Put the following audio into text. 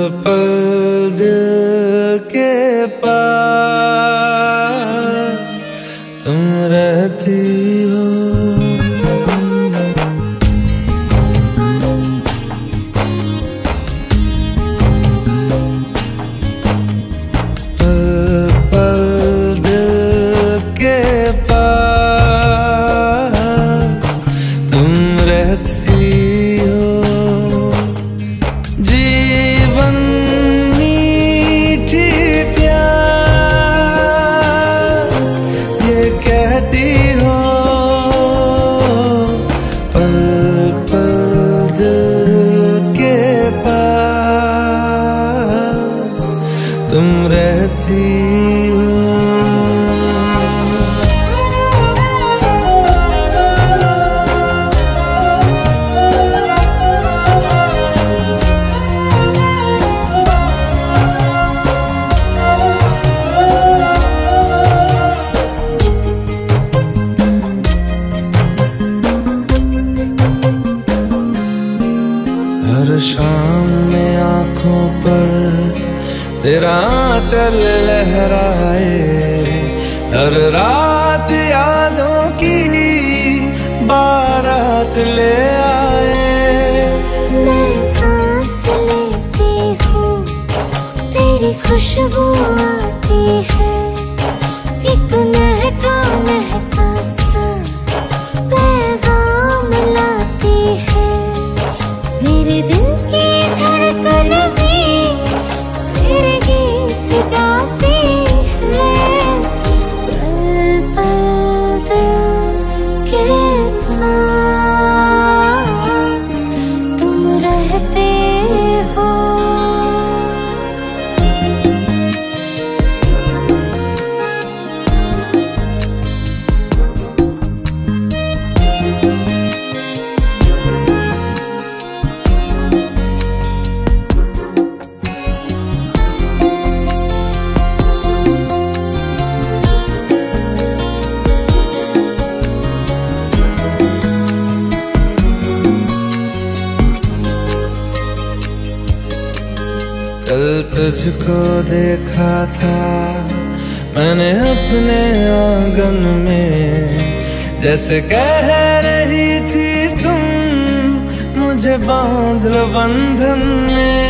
पल दिल के पास तुम रहती हो। तुम रहती हो। हर शाम में आँखों पर तेरा आंचल लहराए, हर रात यादों की बारात ले आए। मैं सांस लेती हूँ, तेरी खुशबू आती है, एक महका महका सा पैगाम लाती है। मेरे दिल की धड़कन भी तेरे गीत गाती है। पल पल दिल के पास तुम रहते हो। कल तुझको देखा था मैंने अपने आंगन में, जैसे कह रही थी तुम मुझे बांध लो बंधन में।